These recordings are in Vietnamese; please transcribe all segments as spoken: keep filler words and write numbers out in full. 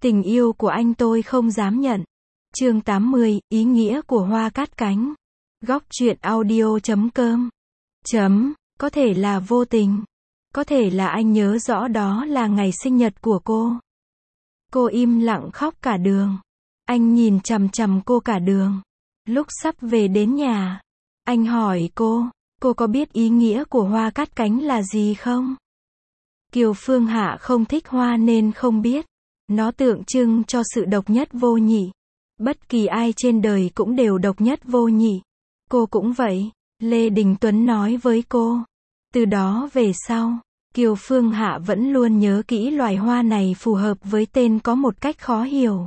Tình yêu của anh tôi không dám nhận. Chương tám mươi, ý nghĩa của hoa cát cánh. Góc truyện audio chấm com. Chấm, có thể là vô tình. Có thể là anh nhớ rõ đó là ngày sinh nhật của cô. Cô im lặng khóc cả đường. Anh nhìn chằm chằm cô cả đường. Lúc sắp về đến nhà, anh hỏi cô, cô có biết ý nghĩa của hoa cát cánh là gì không? Kiều Phương Hạ không thích hoa nên không biết. Nó tượng trưng cho sự độc nhất vô nhị. Bất kỳ ai trên đời cũng đều độc nhất vô nhị. Cô cũng vậy, Lê Đình Tuấn nói với cô. Từ đó về sau, Kiều Phương Hạ vẫn luôn nhớ kỹ loài hoa này phù hợp với tên có một cách khó hiểu.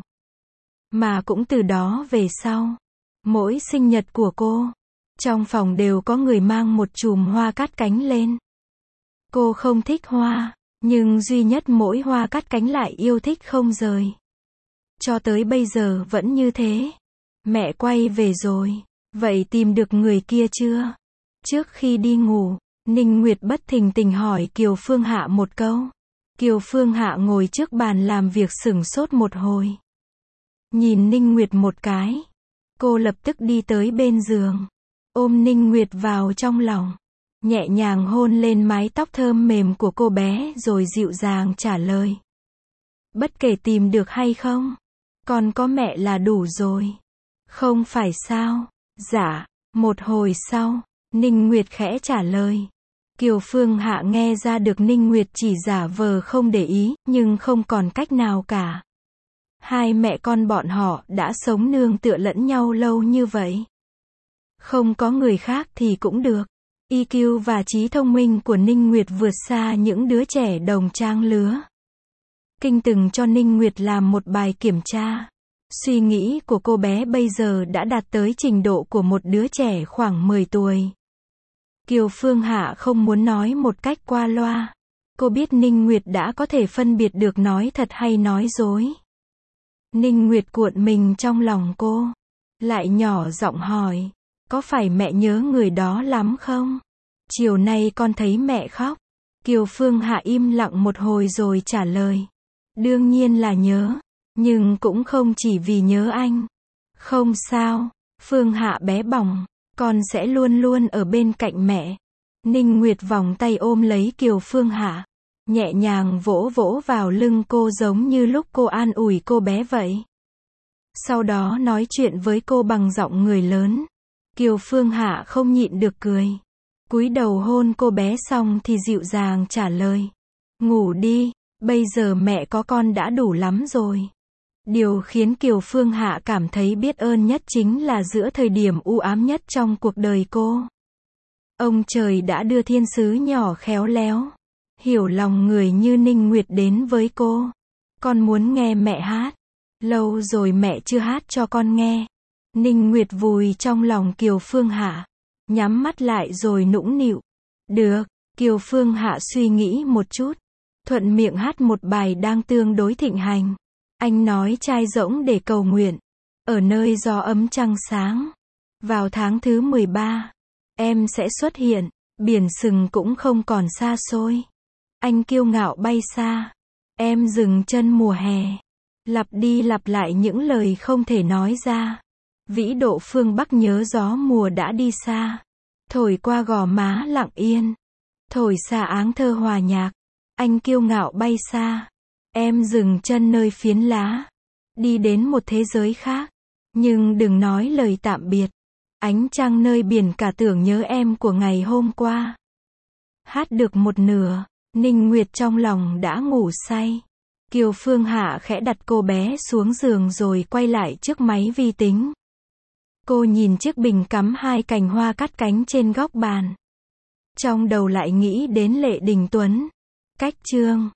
Mà cũng từ đó về sau, mỗi sinh nhật của cô, trong phòng đều có người mang một chùm hoa cát cánh lên. Cô không thích hoa, nhưng duy nhất mỗi hoa cát cánh lại yêu thích không rời. Cho tới bây giờ vẫn như thế. Mẹ quay về rồi, vậy tìm được người kia chưa? Trước khi đi ngủ, Ninh Nguyệt bất thình lình hỏi Kiều Phương Hạ một câu. Kiều Phương Hạ ngồi trước bàn làm việc sửng sốt một hồi. Nhìn Ninh Nguyệt một cái. Cô lập tức đi tới bên giường. Ôm Ninh Nguyệt vào trong lòng. Nhẹ nhàng hôn lên mái tóc thơm mềm của cô bé rồi dịu dàng trả lời. Bất kể tìm được hay không, con có mẹ là đủ rồi. Không phải sao? Dạ. Một hồi sau, Ninh Nguyệt khẽ trả lời. Kiều Phương Hạ nghe ra được Ninh Nguyệt chỉ giả vờ không để ý, nhưng không còn cách nào cả. Hai mẹ con bọn họ đã sống nương tựa lẫn nhau lâu như vậy. Không có người khác thì cũng được. i kiu và trí thông minh của Ninh Nguyệt vượt xa những đứa trẻ đồng trang lứa. Kinh từng cho Ninh Nguyệt làm một bài kiểm tra. Suy nghĩ của cô bé bây giờ đã đạt tới trình độ của một đứa trẻ khoảng mười tuổi. Kiều Phương Hạ không muốn nói một cách qua loa. Cô biết Ninh Nguyệt đã có thể phân biệt được nói thật hay nói dối. Ninh Nguyệt cuộn mình trong lòng cô. Lại nhỏ giọng hỏi. Có phải mẹ nhớ người đó lắm không? Chiều nay con thấy mẹ khóc. Kiều Phương Hạ im lặng một hồi rồi trả lời. Đương nhiên là nhớ. Nhưng cũng không chỉ vì nhớ anh. Không sao. Phương Hạ bé bỏng. Con sẽ luôn luôn ở bên cạnh mẹ. Ninh Nguyệt vòng tay ôm lấy Kiều Phương Hạ. Nhẹ nhàng vỗ vỗ vào lưng cô giống như lúc cô an ủi cô bé vậy. Sau đó nói chuyện với cô bằng giọng người lớn. Kiều Phương Hạ không nhịn được cười. Cúi đầu hôn cô bé xong thì dịu dàng trả lời. Ngủ đi, bây giờ mẹ có con đã đủ lắm rồi. Điều khiến Kiều Phương Hạ cảm thấy biết ơn nhất chính là giữa thời điểm u ám nhất trong cuộc đời cô. Ông trời đã đưa thiên sứ nhỏ khéo léo, hiểu lòng người như Ninh Nguyệt đến với cô. Con muốn nghe mẹ hát. Lâu rồi mẹ chưa hát cho con nghe. Ninh Nguyệt vùi trong lòng Kiều Phương Hạ. Nhắm mắt lại rồi nũng nịu. Được, Kiều Phương Hạ suy nghĩ một chút. Thuận miệng hát một bài đang tương đối thịnh hành. Anh nói trai rỗng để cầu nguyện. Ở nơi gió ấm trăng sáng. Vào tháng thứ mười ba. Em sẽ xuất hiện. Biển sừng cũng không còn xa xôi. Anh kiêu ngạo bay xa. Em dừng chân mùa hè. Lặp đi lặp lại những lời không thể nói ra. Vĩ độ phương Bắc nhớ gió mùa đã đi xa. Thổi qua gò má lặng yên. Thổi xa áng thơ hòa nhạc. Anh kiêu ngạo bay xa. Em dừng chân nơi phiến lá. Đi đến một thế giới khác. Nhưng đừng nói lời tạm biệt. Ánh trăng nơi biển cả tưởng nhớ em của ngày hôm qua. Hát được một nửa. Ninh Nguyệt trong lòng đã ngủ say. Kiều Phương Hạ khẽ đặt cô bé xuống giường rồi quay lại trước máy vi tính. Cô nhìn chiếc bình cắm hai cành hoa cát cánh trên góc bàn. Trong đầu lại nghĩ đến Lệ Đình Tuấn. Cách chương